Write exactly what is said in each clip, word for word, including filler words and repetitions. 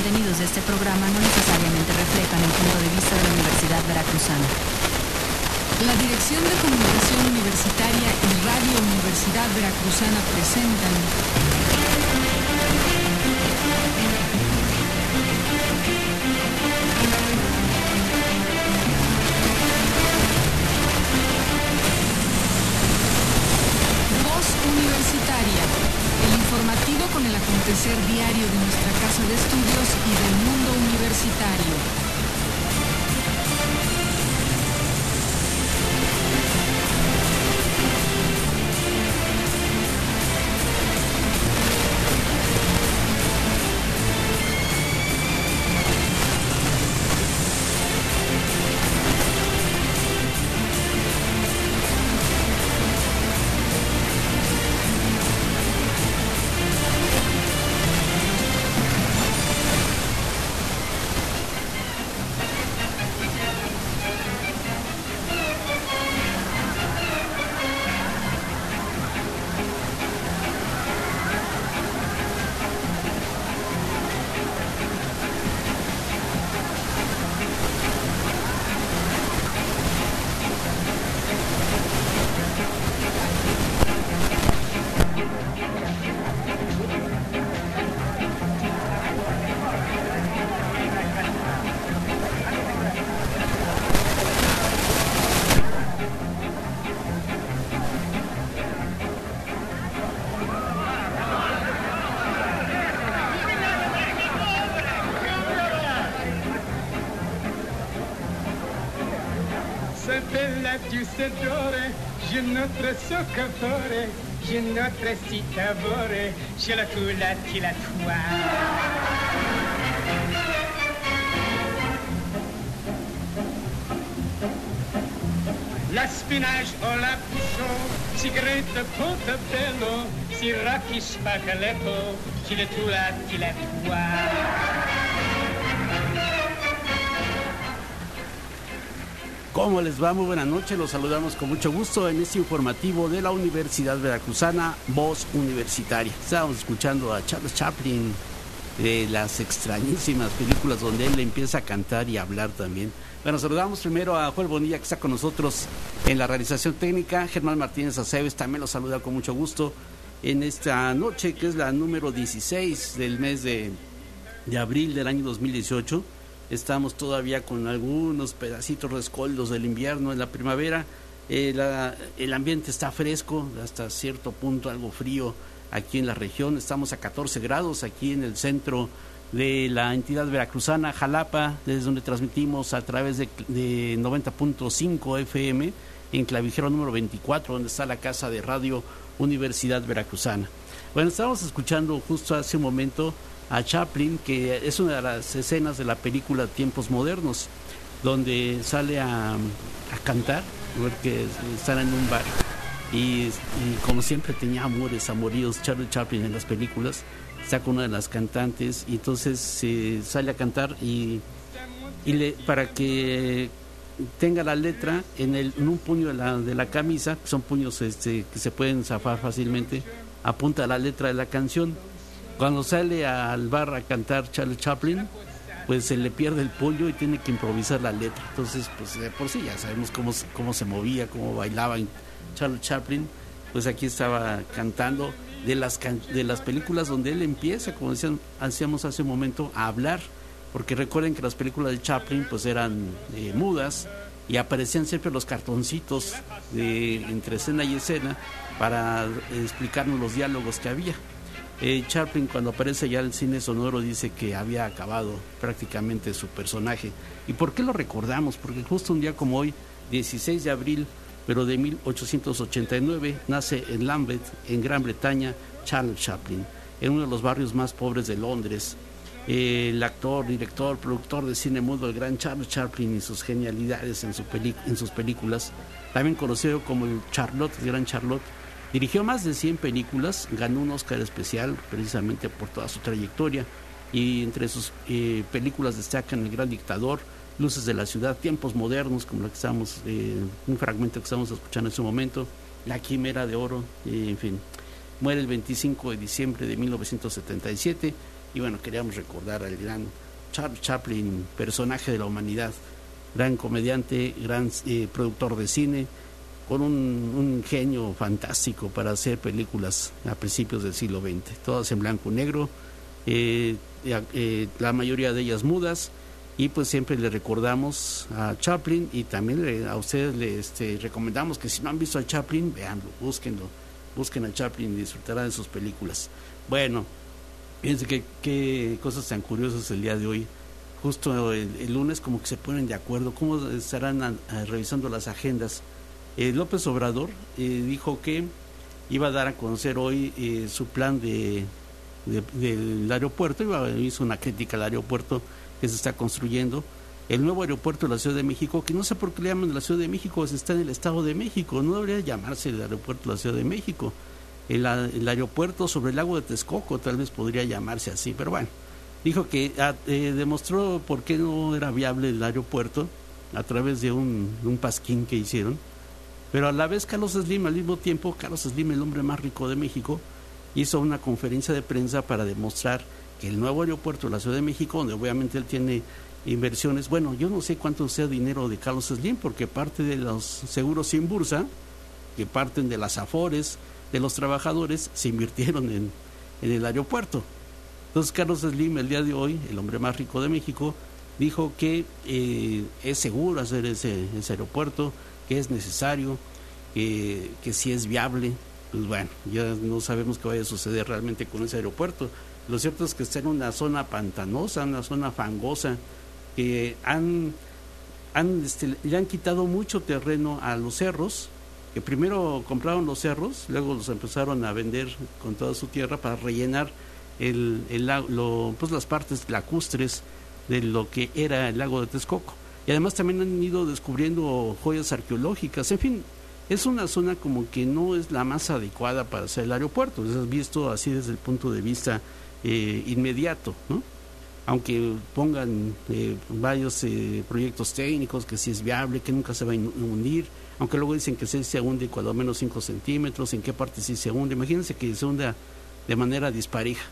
contenidos de este programa no necesariamente reflejan el punto de vista de la Universidad Veracruzana. La Dirección de Comunicación Universitaria y Radio Universidad Veracruzana presentan Voz Universitaria, el informativo con el acontecer diario de nuestra casa de estudios y del mundo universitario. Sedore, je notre soccapore, je notre citavore, je la tula tila tua. La spinach o la puchon, cigarette portabello, si racchi spaghetto, je la tula tila tua. ¿Cómo les va? Muy buenas noches, los saludamos con mucho gusto en este informativo de la Universidad Veracruzana, Voz Universitaria. Estábamos escuchando a Charles Chaplin, de las extrañísimas películas donde él empieza a cantar y a hablar también. Bueno, saludamos primero a Joel Bonilla, que está con nosotros en la realización técnica. Germán Martínez Aceves también los saluda con mucho gusto en esta noche, que es la número dieciséis del mes de, de abril del año dos mil dieciocho. Estamos todavía con algunos pedacitos rescoldos del invierno en la primavera. Eh, la, el ambiente está fresco, hasta cierto punto algo frío aquí en la región. Estamos a catorce grados aquí en el centro de la entidad veracruzana, Jalapa, desde donde transmitimos a través de, de noventa punto cinco F M en Clavijero número veinticuatro, donde está la casa de Radio Universidad Veracruzana. Bueno, estábamos escuchando justo hace un momento a Chaplin, que es una de las escenas de la película Tiempos Modernos, donde sale a, a cantar, porque están en un bar y, y como siempre tenía amores, amoríos Charlie Chaplin en las películas. Está con una de las cantantes y entonces eh, sale a cantar y, y le, para que tenga la letra en, el, en un puño de la, de la camisa, que son puños este, que se pueden zafar fácilmente, apunta la letra de la canción. Cuando sale al bar a cantar Charlie Chaplin, pues se le pierde el pollo y tiene que improvisar la letra. Entonces, pues de por sí ya sabemos cómo, cómo se movía, cómo bailaba Charlie Chaplin. Pues aquí estaba cantando de las, de las películas donde él empieza, como decían, hacíamos hace un momento, a hablar. Porque recuerden que las películas de Chaplin pues eran eh, mudas y aparecían siempre los cartoncitos de, entre escena y escena para eh, explicarnos los diálogos que había. Eh, Chaplin, cuando aparece ya el cine sonoro, dice que había acabado prácticamente su personaje. ¿Y por qué lo recordamos? Porque justo un día como hoy, dieciséis de abril, pero de mil ochocientos ochenta y nueve, nace en Lambeth, en Gran Bretaña, Charles Chaplin, en uno de los barrios más pobres de Londres. Eh, el actor, director, productor de cine mudo, el gran Charles Chaplin y sus genialidades en, su peli- en sus películas, también conocido como el Charlotte, el gran Charlotte. Dirigió más de cien películas, ganó un Oscar especial precisamente por toda su trayectoria, y entre sus eh, películas destacan El Gran Dictador, Luces de la Ciudad, Tiempos Modernos, como la que estamos, eh, un fragmento que estamos escuchando en su momento, La Quimera de Oro, eh, en fin. Muere el veinticinco de diciembre de mil novecientos setenta y siete Y bueno, queríamos recordar al gran Charles Chaplin, personaje de la humanidad, gran comediante, gran eh, productor de cine, con un, un genio fantástico para hacer películas a principios del siglo veinte, todas en blanco y negro, eh, eh, la mayoría de ellas mudas, y pues siempre le recordamos a Chaplin, y también le, a ustedes les este, recomendamos que si no han visto a Chaplin, véanlo, búsquenlo, busquen a Chaplin y disfrutarán de sus películas. Bueno, fíjense que, que cosas tan curiosas el día de hoy. Justo el, el lunes como que se ponen de acuerdo, cómo estarán a, a, revisando las agendas. Eh, López Obrador eh, dijo que iba a dar a conocer hoy eh, su plan de, de del aeropuerto, iba, hizo una crítica al aeropuerto que se está construyendo, el nuevo aeropuerto de la Ciudad de México, que no sé por qué le llaman de la Ciudad de México, si está en el Estado de México, no debería llamarse el aeropuerto de la Ciudad de México, el, el aeropuerto sobre el lago de Texcoco tal vez podría llamarse así, pero bueno. Dijo que eh, demostró por qué no era viable el aeropuerto a través de un, un pasquín que hicieron, pero a la vez Carlos Slim, al mismo tiempo, Carlos Slim, el hombre más rico de México, hizo una conferencia de prensa para demostrar que el nuevo aeropuerto de la Ciudad de México, donde obviamente él tiene inversiones, bueno, yo no sé cuánto sea dinero de Carlos Slim, porque parte de los seguros sin bursa, que parten de las afores, de los trabajadores, se invirtieron en, en el aeropuerto. Entonces Carlos Slim, el día de hoy, el hombre más rico de México, dijo que eh, es seguro hacer ese, ese aeropuerto, que es necesario, que, que si es viable. Pues bueno, ya no sabemos qué vaya a suceder realmente con ese aeropuerto. Lo cierto es que está en una zona pantanosa, una zona fangosa, que han, han este, le han quitado mucho terreno a los cerros, que primero compraron los cerros, luego los empezaron a vender con toda su tierra para rellenar El, el, lo, pues las partes lacustres de lo que era el lago de Texcoco, y además también han ido descubriendo joyas arqueológicas. En fin, es una zona como que no es la más adecuada para hacer el aeropuerto, es visto así desde el punto de vista eh, inmediato, ¿no? Aunque pongan eh, varios eh, proyectos técnicos, que si es viable, que nunca se va a hundir, aunque luego dicen que sí se hunde cuando menos cinco centímetros, en qué parte sí se hunde. Imagínense que se hunda de manera dispareja.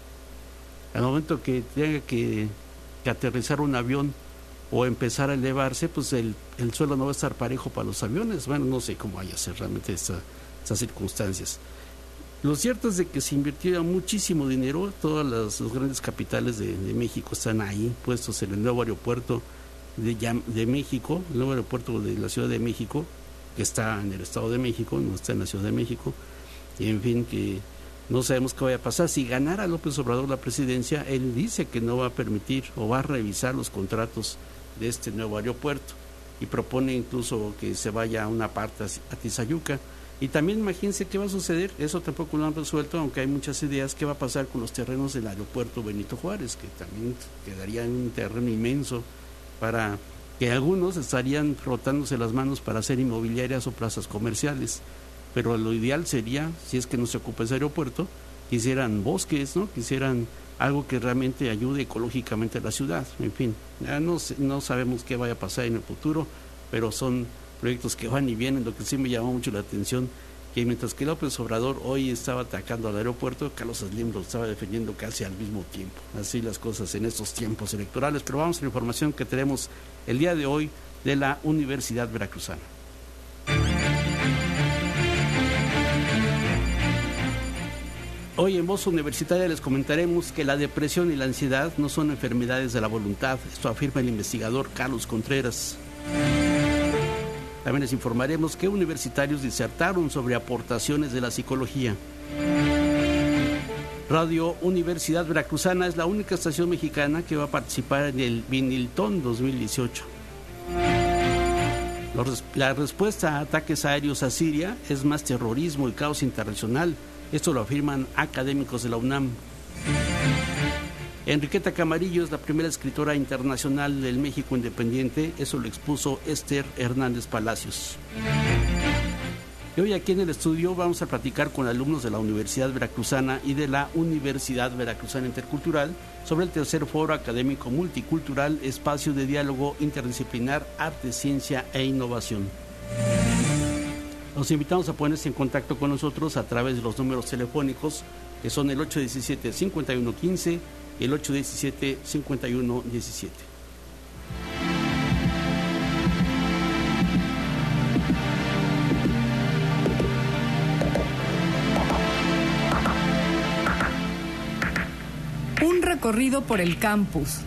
Al momento que tenga que, que aterrizar un avión o empezar a elevarse, pues el, el suelo no va a estar parejo para los aviones. Bueno, no sé cómo vaya a ser realmente esta, estas circunstancias. Lo cierto es de que se invirtió muchísimo dinero, todas las, los grandes capitales de, de México están ahí, puestos en el nuevo aeropuerto de, de México, el nuevo aeropuerto de la Ciudad de México, que está en el Estado de México, no está en la Ciudad de México, y en fin, que no sabemos qué vaya a pasar. Si ganara López Obrador la presidencia, él dice que no va a permitir o va a revisar los contratos de este nuevo aeropuerto, y propone incluso que se vaya a una parte a Tizayuca. Y también imagínense qué va a suceder, eso tampoco lo han resuelto, aunque hay muchas ideas, qué va a pasar con los terrenos del aeropuerto Benito Juárez, que también quedaría en un terreno inmenso, para que algunos estarían frotándose las manos para hacer inmobiliarias o plazas comerciales. Pero lo ideal sería, si es que no se ocupa ese aeropuerto, quisieran bosques, ¿no? Quisieran algo que realmente ayude ecológicamente a la ciudad. En fin, ya no, no sabemos qué vaya a pasar en el futuro, pero son proyectos que van y vienen. Lo que sí me llamó mucho la atención, que mientras que López Obrador hoy estaba atacando al aeropuerto, Carlos Slim lo estaba defendiendo casi al mismo tiempo. Así las cosas en estos tiempos electorales. Pero vamos a la información que tenemos el día de hoy de la Universidad Veracruzana. Hoy en Voz Universitaria les comentaremos que la depresión y la ansiedad no son enfermedades de la voluntad. Esto afirma el investigador Carlos Contreras. También les informaremos que universitarios disertaron sobre aportaciones de la psicología. Radio Universidad Veracruzana es la única estación mexicana que va a participar en el Viniltón dos mil dieciocho. La respuesta a ataques aéreos a Siria es más terrorismo y caos internacional. Esto lo afirman académicos de la UNAM. Enriqueta Camarillo es la primera escritora internacional del México independiente. Eso lo expuso Esther Hernández Palacios. Y hoy aquí en el estudio vamos a platicar con alumnos de la Universidad Veracruzana y de la Universidad Veracruzana Intercultural sobre el tercer foro académico multicultural, espacio de diálogo interdisciplinar, arte, ciencia e innovación. Los invitamos a ponerse en contacto con nosotros a través de los números telefónicos que son el ocho uno siete, cinco uno uno cinco y el ocho diecisiete, cincuenta y uno diecisiete. Un recorrido por el campus.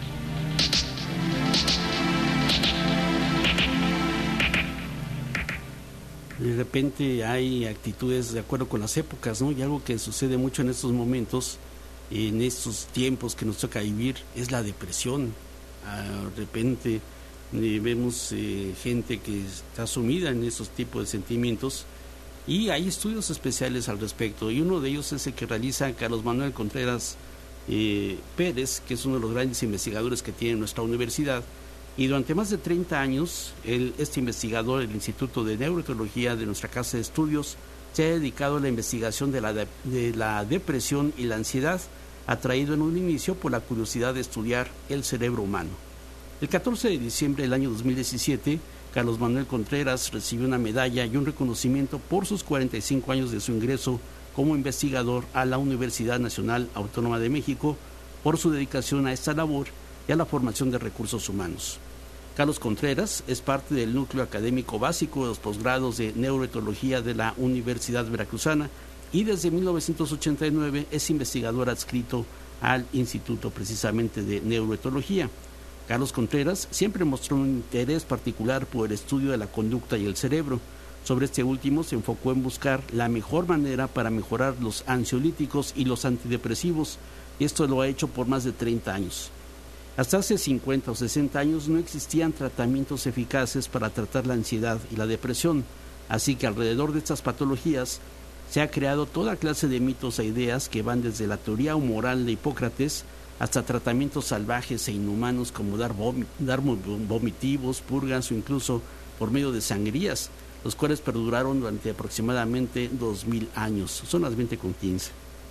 De repente hay actitudes de acuerdo con las épocas, ¿no? Y algo que sucede mucho en estos momentos, en estos tiempos que nos toca vivir, es la depresión. De repente eh, vemos eh, gente que está sumida en esos tipos de sentimientos, y hay estudios especiales al respecto, y uno de ellos es el que realiza Carlos Manuel Contreras eh, Pérez, que es uno de los grandes investigadores que tiene nuestra universidad. Y durante más de treinta años, él, este investigador del Instituto de Neuroetología de nuestra casa de estudios, se ha dedicado a la investigación de la, de, de la depresión y la ansiedad, atraído en un inicio por la curiosidad de estudiar el cerebro humano. El catorce de diciembre del año dos mil diecisiete, Carlos Manuel Contreras recibió una medalla y un reconocimiento por sus cuarenta y cinco años de su ingreso como investigador a la Universidad Nacional Autónoma de México, por su dedicación a esta labor y a la formación de recursos humanos. Carlos Contreras es parte del núcleo académico básico de los posgrados de neuroetología de la Universidad Veracruzana, y desde mil novecientos ochenta y nueve es investigador adscrito al Instituto precisamente de Neuroetología. Carlos Contreras siempre mostró un interés particular por el estudio de la conducta y el cerebro. Sobre este último se enfocó en buscar la mejor manera para mejorar los ansiolíticos y los antidepresivos, y esto lo ha hecho por más de treinta años. Hasta hace cincuenta o sesenta años no existían tratamientos eficaces para tratar la ansiedad y la depresión, así que alrededor de estas patologías se ha creado toda clase de mitos e ideas que van desde la teoría humoral de Hipócrates hasta tratamientos salvajes e inhumanos como dar, vom- dar vomitivos, purgas o incluso por medio de sangrías, los cuales perduraron durante aproximadamente dos mil años. Son las veinte con quince.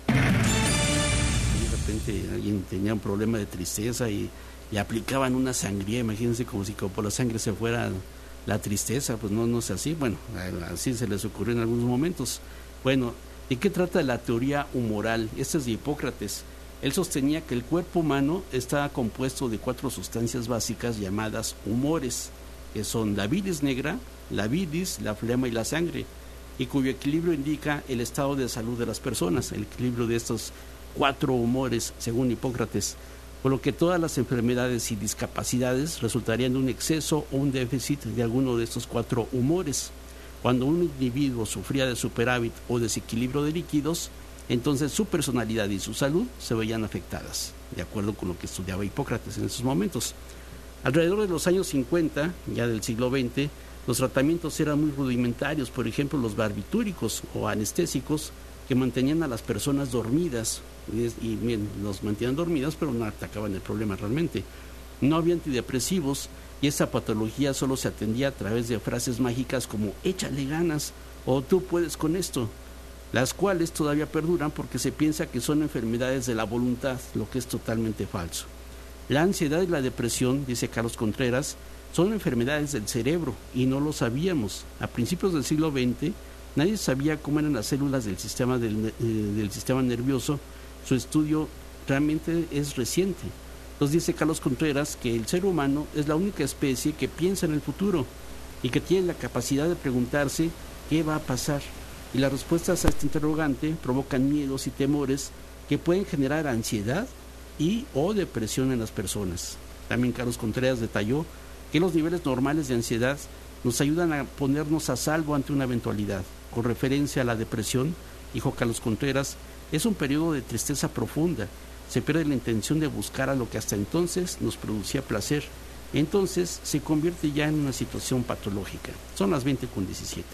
De repente alguien tenía un problema de tristeza y le aplicaban una sangría, imagínense, como si por la sangre se fuera la tristeza. Pues no, no es así. Bueno, así se les ocurrió en algunos momentos. Bueno, ¿de qué trata la teoría humoral? Esta es de Hipócrates. Él sostenía que el cuerpo humano está compuesto de cuatro sustancias básicas llamadas humores, que son la bilis negra, la bilis, la flema y la sangre, y cuyo equilibrio indica el estado de salud de las personas, el equilibrio de estos cuatro humores, según Hipócrates, por lo que todas las enfermedades y discapacidades resultarían de un exceso o un déficit de alguno de estos cuatro humores. Cuando un individuo sufría de superávit o desequilibrio de líquidos, entonces su personalidad y su salud se veían afectadas, de acuerdo con lo que estudiaba Hipócrates en esos momentos. Alrededor de los años cincuenta, ya del siglo veinte, los tratamientos eran muy rudimentarios, por ejemplo los barbitúricos o anestésicos, que mantenían a las personas dormidas, y, y bien, los mantenían dormidas, pero no atacaban el problema realmente. No había antidepresivos, y esa patología solo se atendía a través de frases mágicas como échale ganas o tú puedes con esto, las cuales todavía perduran porque se piensa que son enfermedades de la voluntad, lo que es totalmente falso. La ansiedad y la depresión, dice Carlos Contreras, son enfermedades del cerebro y no lo sabíamos. A principios del siglo veinte, nadie sabía cómo eran las células del sistema, del, eh, del sistema nervioso. Su estudio realmente es reciente. Nos dice Carlos Contreras que el ser humano es la única especie que piensa en el futuro y que tiene la capacidad de preguntarse qué va a pasar. Y las respuestas a este interrogante provocan miedos y temores que pueden generar ansiedad y o depresión en las personas. También Carlos Contreras detalló que los niveles normales de ansiedad nos ayudan a ponernos a salvo ante una eventualidad. Con referencia a la depresión, dijo Carlos Contreras, es un periodo de tristeza profunda. Se pierde la intención de buscar a lo que hasta entonces nos producía placer. Entonces se convierte ya en una situación patológica. Son las veinte con diecisiete.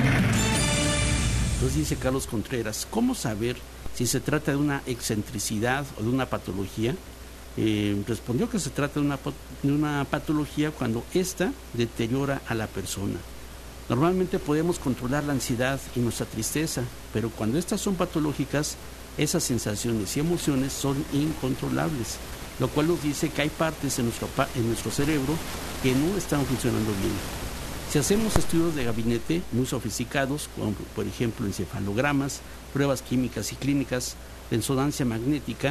Entonces dice Carlos Contreras, ¿cómo saber si se trata de una excentricidad o de una patología? Eh, respondió que se trata de una, de una patología cuando ésta deteriora a la persona. Normalmente podemos controlar la ansiedad y nuestra tristeza, pero cuando estas son patológicas, esas sensaciones y emociones son incontrolables, lo cual nos dice que hay partes en nuestro, en nuestro cerebro que no están funcionando bien. Si hacemos estudios de gabinete muy sofisticados, como por ejemplo encefalogramas, pruebas químicas y clínicas, resonancia magnética,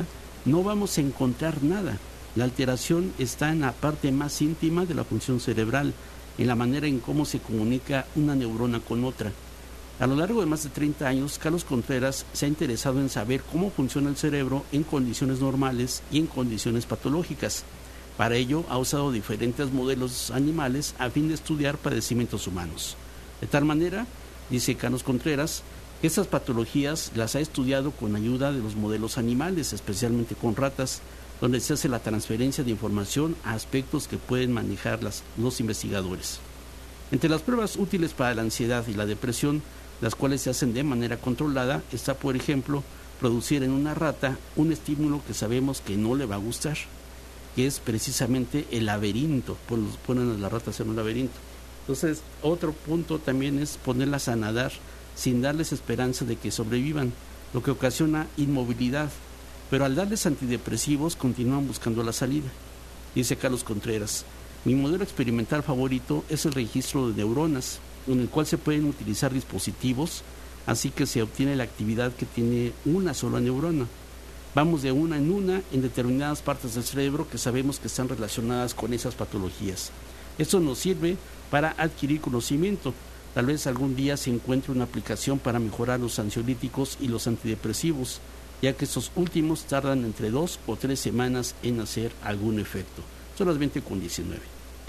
no vamos a encontrar nada. La alteración está en la parte más íntima de la función cerebral, en la manera en cómo se comunica una neurona con otra. A lo largo de más de treinta años, Carlos Contreras se ha interesado en saber cómo funciona el cerebro en condiciones normales y en condiciones patológicas. Para ello, ha usado diferentes modelos animales a fin de estudiar padecimientos humanos. De tal manera, dice Carlos Contreras, que estas patologías las ha estudiado con ayuda de los modelos animales, especialmente con ratas, donde se hace la transferencia de información a aspectos que pueden manejar las, los investigadores. Entre las pruebas útiles para la ansiedad y la depresión, las cuales se hacen de manera controlada, está, por ejemplo, producir en una rata un estímulo que sabemos que no le va a gustar, que es precisamente el laberinto. Ponen a las ratas en un laberinto. Entonces, otro punto también es ponerlas a nadar sin darles esperanza de que sobrevivan, lo que ocasiona inmovilidad. Pero al darles antidepresivos continúan buscando la salida. Dice Carlos Contreras, mi modelo experimental favorito es el registro de neuronas, en el cual se pueden utilizar dispositivos, así que se obtiene la actividad que tiene una sola neurona. Vamos de una en una en determinadas partes del cerebro que sabemos que están relacionadas con esas patologías. Esto nos sirve para adquirir conocimiento. Tal vez algún día se encuentre una aplicación para mejorar los ansiolíticos y los antidepresivos, ya que estos últimos tardan entre dos o tres semanas en hacer algún efecto. Son las veinte con diecinueve.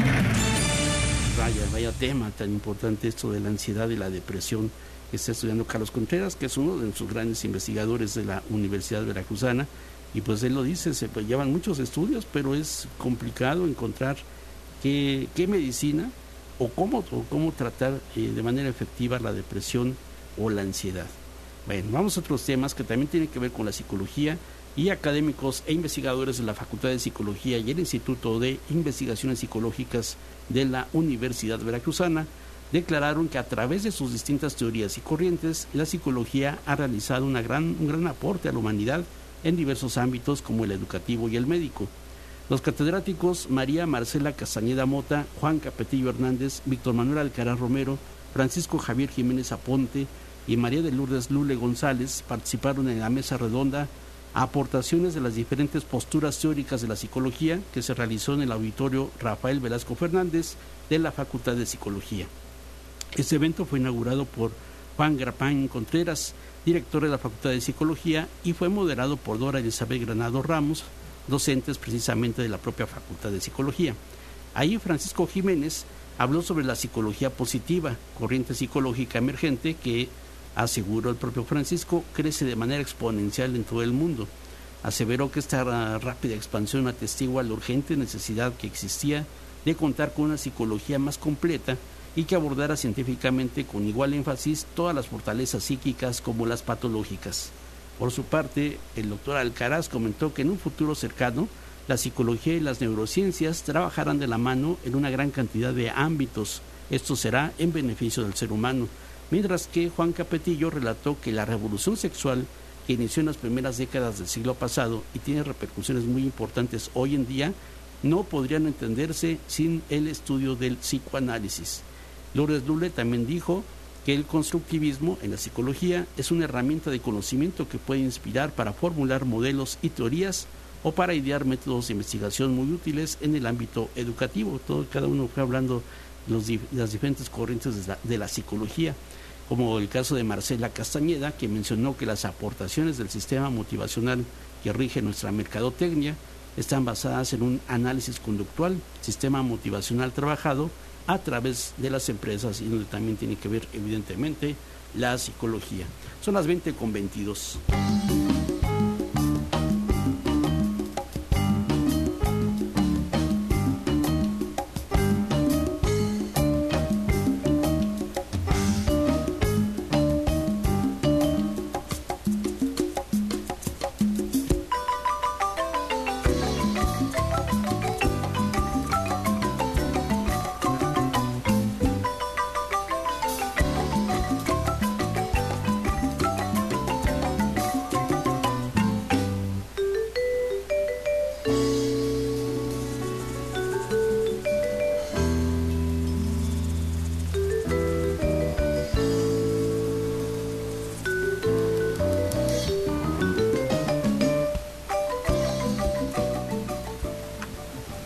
Vaya, vaya tema tan importante esto de la ansiedad y la depresión que está estudiando Carlos Contreras, que es uno de sus grandes investigadores de la Universidad Veracruzana, y pues él lo dice, se pues, llevan muchos estudios, pero es complicado encontrar qué, qué medicina o cómo, o cómo tratar eh, de manera efectiva la depresión o la ansiedad. Bueno, vamos a otros temas que también tienen que ver con la psicología, y académicos e investigadores de la Facultad de Psicología y el Instituto de Investigaciones Psicológicas de la Universidad Veracruzana declararon que a través de sus distintas teorías y corrientes, la psicología ha realizado una gran, un gran aporte a la humanidad en diversos ámbitos como el educativo y el médico. Los catedráticos María Marcela Castañeda Mota, Juan Capetillo Hernández, Víctor Manuel Alcaraz Romero, Francisco Javier Jiménez Aponte y María de Lourdes Lule González participaron en la mesa redonda Aportaciones de las diferentes posturas teóricas de la psicología, que se realizó en el auditorio Rafael Velasco Fernández de la Facultad de Psicología. Este evento fue inaugurado por Juan Grapán Contreras, director de la Facultad de Psicología, y fue moderado por Dora Elizabeth Granado Ramos, docentes precisamente de la propia Facultad de Psicología. Ahí Francisco Jiménez habló sobre la psicología positiva, corriente psicológica emergente que, aseguró el propio Francisco, crece de manera exponencial en todo el mundo. Aseveró que esta rápida expansión atestigua la urgente necesidad que existía de contar con una psicología más completa y que abordara científicamente con igual énfasis todas las fortalezas psíquicas como las patológicas. Por su parte, el doctor Alcaraz comentó que en un futuro cercano, la psicología y las neurociencias trabajarán de la mano en una gran cantidad de ámbitos. Esto será en beneficio del ser humano. Mientras que Juan Capetillo relató que la revolución sexual que inició en las primeras décadas del siglo pasado y tiene repercusiones muy importantes hoy en día, no podrían entenderse sin el estudio del psicoanálisis. Lourdes Lule también dijo que el constructivismo en la psicología es una herramienta de conocimiento que puede inspirar para formular modelos y teorías o para idear métodos de investigación muy útiles en el ámbito educativo. Todo, cada uno fue hablando de los, las diferentes corrientes de la, de la psicología, como el caso de Marcela Castañeda, que mencionó que las aportaciones del sistema motivacional que rige nuestra mercadotecnia están basadas en un análisis conductual, sistema motivacional trabajado a través de las empresas, y donde también tiene que ver evidentemente la psicología. Son las veinte con veintidós.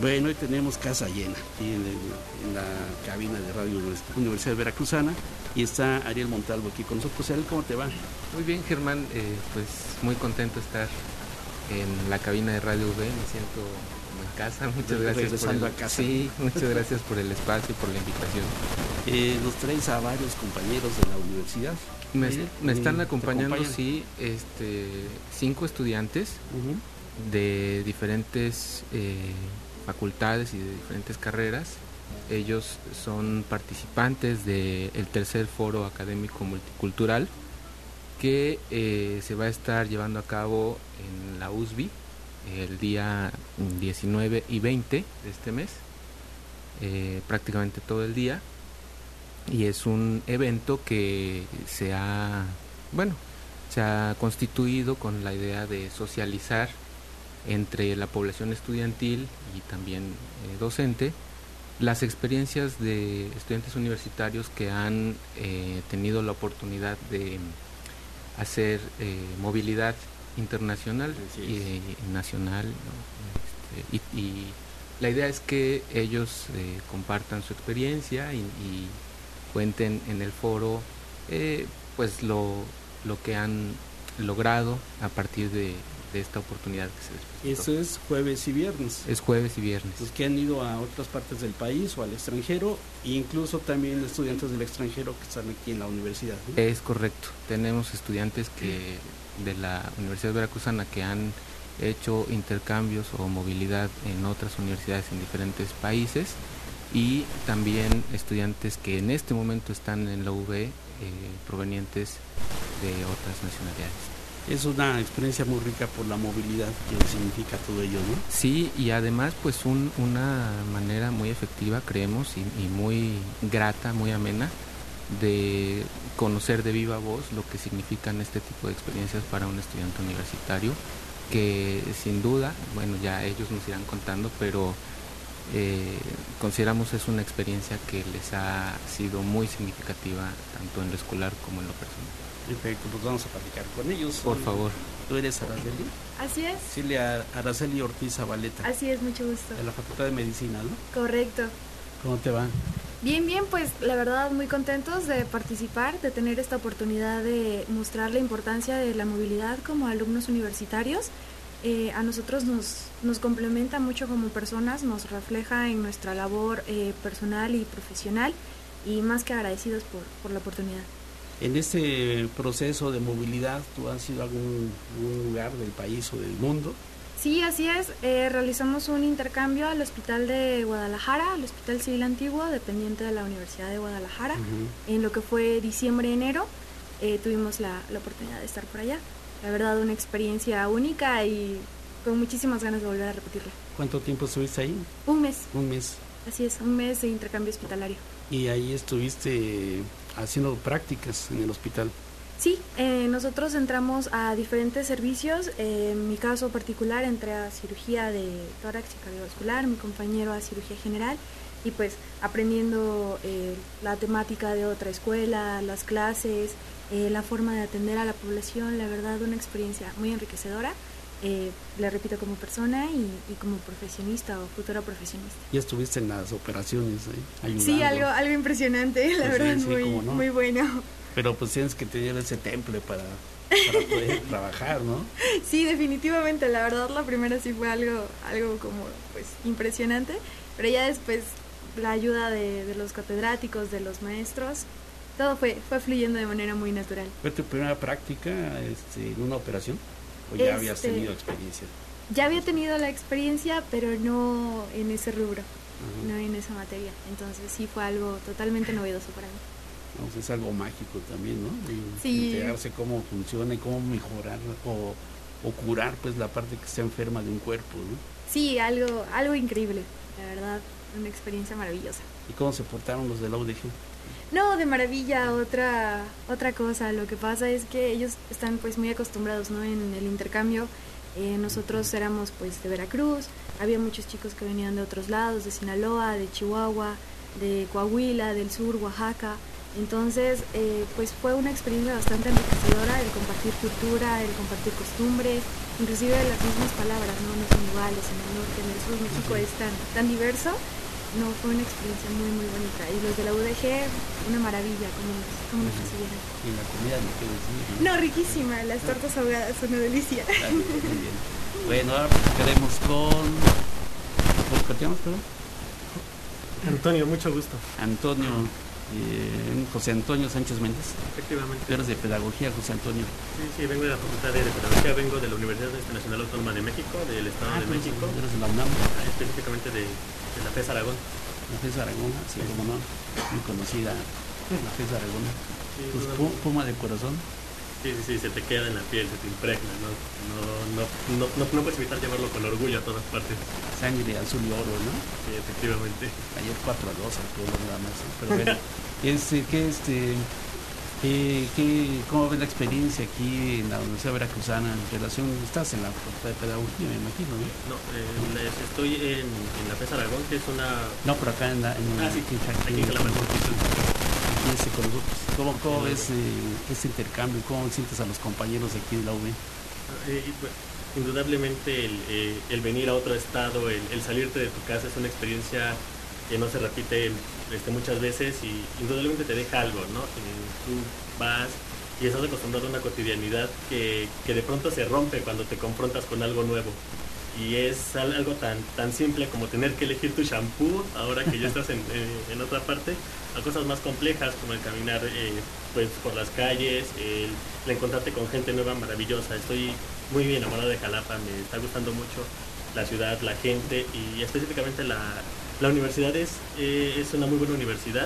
Bueno, hoy tenemos casa llena aquí en, el, en la cabina de Radio Universidad Veracruzana y está Ariel Montalvo aquí con nosotros. Ariel, ¿cómo te va? Muy bien, Germán, eh, pues muy contento de estar en la cabina de Radio U V, me siento como en casa. Muchas gracias por el, a casa. Sí, muchas gracias por el espacio y por la invitación. Eh, nos traes a varios compañeros de la universidad. Me, ¿Sí? me están ¿Te acompañando, acompañan? sí, este, cinco estudiantes Uh-huh. de diferentes eh, facultades y de diferentes carreras. Ellos son participantes del tercer foro académico multicultural que eh, se va a estar llevando a cabo en la U S B I el día diecinueve y veinte de este mes, eh, prácticamente todo el día, y es un evento que se ha, bueno, se ha constituido con la idea de socializar entre la población estudiantil y también eh, docente las experiencias de estudiantes universitarios que han eh, tenido la oportunidad de hacer eh, movilidad internacional y, y nacional, ¿no? Este, y, y la idea es que ellos eh, compartan su experiencia y, y cuenten en el foro eh, pues lo, lo que han logrado a partir de, de esta oportunidad que se les presentó. Eso es jueves y viernes. Es jueves y viernes. Los que han ido a otras partes del país o al extranjero, e incluso también estudiantes del extranjero que están aquí en la universidad, ¿no? Es correcto. Tenemos estudiantes que de la Universidad Veracruzana que han hecho intercambios o movilidad en otras universidades en diferentes países, y también estudiantes que en este momento están en la U V, eh, provenientes de otras nacionalidades. Es una experiencia muy rica por la movilidad que significa todo ello, ¿no? Sí, y además pues un, una manera muy efectiva, creemos, y, y muy grata, muy amena, de conocer de viva voz lo que significan este tipo de experiencias para un estudiante universitario, que sin duda, bueno, ya ellos nos irán contando, pero eh, consideramos es una experiencia que les ha sido muy significativa tanto en lo escolar como en lo personal. Perfecto, pues vamos a platicar con ellos. Por favor. ¿Tú eres Araceli? Así es. Silvia Araceli Ortiz Zabaleta. Así es, mucho gusto. De la Facultad de Medicina, ¿no? Correcto. ¿Cómo te va? Bien, bien, pues la verdad muy contentos de participar, de tener esta oportunidad de mostrar la importancia de la movilidad como alumnos universitarios. Eh, a nosotros nos, nos complementa mucho como personas, nos refleja en nuestra labor eh, personal y profesional, y más que agradecidos por, por la oportunidad. En este proceso de movilidad, ¿tú has ido a algún, algún lugar del país o del mundo? Sí, así es. Eh, realizamos un intercambio al Hospital de Guadalajara, al Hospital Civil Antiguo, dependiente de la Universidad de Guadalajara. Uh-huh. En lo que fue diciembre-enero, eh, tuvimos la, la oportunidad de estar por allá. La verdad, una experiencia única y con muchísimas ganas de volver a repetirla. ¿Cuánto tiempo estuviste ahí? Un mes. Un mes. Así es, un mes de intercambio hospitalario. ¿Y ahí estuviste haciendo prácticas en el hospital? Sí, eh, nosotros entramos a diferentes servicios. Eh, en mi caso particular entré a cirugía de tórax y cardiovascular, mi compañero a cirugía general, y pues aprendiendo eh, la temática de otra escuela, las clases, eh, la forma de atender a la población. La verdad, una experiencia muy enriquecedora. Eh, le repito, como persona y, y como profesionista o futura profesionista. ¿Ya estuviste en las operaciones, eh? Ayudando? Sí, algo, algo impresionante, la pues verdad, sí, sí, muy, no. muy bueno. Pero pues tienes que tener ese temple para, para poder trabajar, ¿no? Sí, definitivamente, la verdad la primera sí fue algo, algo como pues impresionante, pero ya después la ayuda de, de los catedráticos, de los maestros, todo fue, fue fluyendo de manera muy natural. ¿Fue tu primera práctica este, en una operación? ¿O ya este, habías tenido experiencia? Ya había tenido la experiencia, pero no en ese rubro, uh-huh. no en esa materia. Entonces sí fue algo totalmente novedoso para mí. No, pues es algo mágico también, ¿no? Y sí. Enterarse cómo funciona y cómo mejorar o, o curar pues la parte que está enferma de un cuerpo, ¿no? Sí, algo, algo increíble, la verdad, una experiencia maravillosa. ¿Y cómo se portaron los de la U D G? No, de maravilla, otra otra cosa. Lo que pasa es que ellos están pues muy acostumbrados, ¿no? En el intercambio, eh, nosotros éramos pues de Veracruz, había muchos chicos que venían de otros lados, de Sinaloa, de Chihuahua, de Coahuila, del sur, Oaxaca. Entonces, eh, pues fue una experiencia bastante enriquecedora el compartir cultura, el compartir costumbres, inclusive las mismas palabras no, no son iguales en el norte, en el sur. México es tan, tan diverso. No, fue una experiencia muy muy bonita. Y los de la U D G, una maravilla, como nos, como nos recibieron. Y la comida, no quiero decir, ¿no? No, riquísima, las tortas ahogadas son una delicia. Ah, muy bien. Bueno, ahora platicaremos con... ¿Cómo platicamos, perdón? Antonio, mucho gusto. Antonio, eh, José Antonio Sánchez Méndez. Efectivamente. Tú eres de Pedagogía, José Antonio. Sí, sí, vengo de la Facultad de Pedagogía, vengo de la Universidad Nacional Autónoma de México, del Estado Ah, de pues, México, eres de la UNAM. específicamente de, de la FES Aragón. La FES Aragón, sí, como no, muy conocida, la FES Aragón. Sí, Pues no, pu- puma de corazón. sí, sí, sí, se te queda en la piel, se te impregna, ¿no? No, no, no, no, no puedes evitar llevarlo con orgullo a todas partes. Sangre azul y oro, ¿no? Sí, efectivamente. Ayer cuatro a dos al pueblo nada más, ¿no? Pero bueno, este, ¿qué, este, qué, qué, ¿cómo ves la experiencia aquí en la Universidad Veracruzana en relación, estás en la Facultad de Pedagogía, me imagino, ¿no? No, eh, les estoy en, en la FES Aragón, que es una... No, pero acá en la... En, Ah, sí, aquí, aquí en Calamar. aquí este, con nosotros. ¿Cómo, cómo ves eh, este intercambio? ¿Cómo sientes a los compañeros de aquí de la U B? Eh, y, bueno, indudablemente el, eh, el venir a otro estado, el, el salirte de tu casa es una experiencia que no se repite este, muchas veces y indudablemente te deja algo, ¿no? Eh, tú vas y estás acostumbrado a una cotidianidad que, que de pronto se rompe cuando te confrontas con algo nuevo. Y es al- algo tan, tan simple como tener que elegir tu shampoo ahora que ya estás en, eh, en otra parte, a cosas más complejas como el caminar eh, pues, por las calles, el, el encontrarte con gente nueva maravillosa. Estoy muy enamorado de Jalapa, me está gustando mucho la ciudad, la gente y específicamente la, la universidad es, eh, es una muy buena universidad.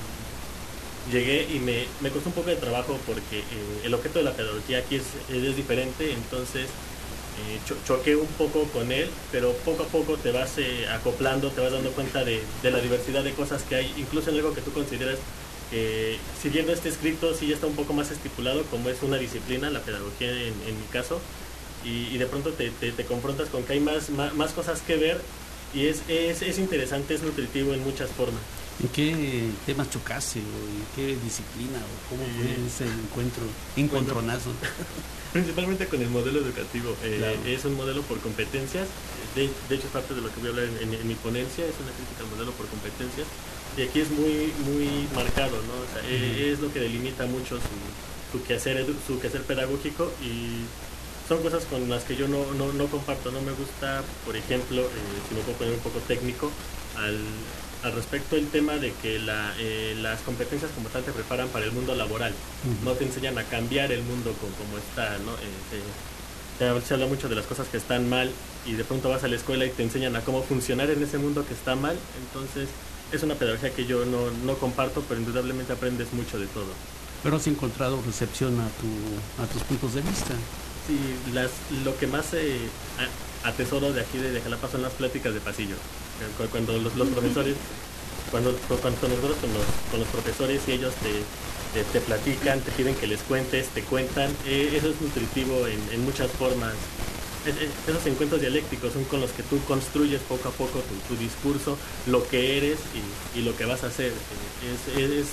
Llegué y me, me costó un poco de trabajo porque eh, el objeto de la pedagogía aquí es, es diferente, entonces eh, cho- choqué un poco con él, pero poco a poco te vas eh, acoplando, te vas dando cuenta de, de la diversidad de cosas que hay, incluso en algo que tú consideras que si bien no está escrito, sí ya está un poco más estipulado, como es una disciplina, la pedagogía en, en mi caso, y, y de pronto te, te, te confrontas con que hay más, más, más cosas que ver y es, es, es interesante, es nutritivo en muchas formas. ¿En qué temas chocaste o en qué disciplina o cómo fue Eh, ese encuentro, encontronazo? Principalmente con el modelo educativo. Eh, Claro. Es un modelo por competencias. De, de hecho, es parte de lo que voy a hablar en, en- en mi ponencia. Es una crítica al modelo por competencias. Y aquí es muy muy marcado, ¿no? O sea, eh, es lo que delimita mucho su, su, quehacer, edu- su quehacer pedagógico y son cosas con las que yo no, no, no comparto. No me gusta, por ejemplo, eh, si me puedo poner un poco técnico, al, al respecto el tema de que la, eh, las competencias como tal te preparan para el mundo laboral, Ujú. no te enseñan a cambiar el mundo co- como está, ¿no? Eh, se, se- se habla mucho de las cosas que están mal y de pronto vas a la escuela y te enseñan a cómo funcionar en ese mundo que está mal, entonces es una pedagogía que yo no, no comparto, pero indudablemente aprendes mucho de todo. Pero has encontrado recepción a, tu, a tus puntos de vista. Sí, las, lo que más eh, a- atesoro de aquí de, de Jalapa son las pláticas de pasillo. Eh, cu- Cuando los, los profesores, cuando, cu- cuando nosotros con los, con los profesores y ellos te, te, te platican, te piden que les cuentes, te cuentan, eh, eso es nutritivo en, en muchas formas. Es- es- esos encuentros dialécticos son con los que tú construyes poco a poco tu, tu discurso, lo que eres y, y lo que vas a hacer. Eh, Es, es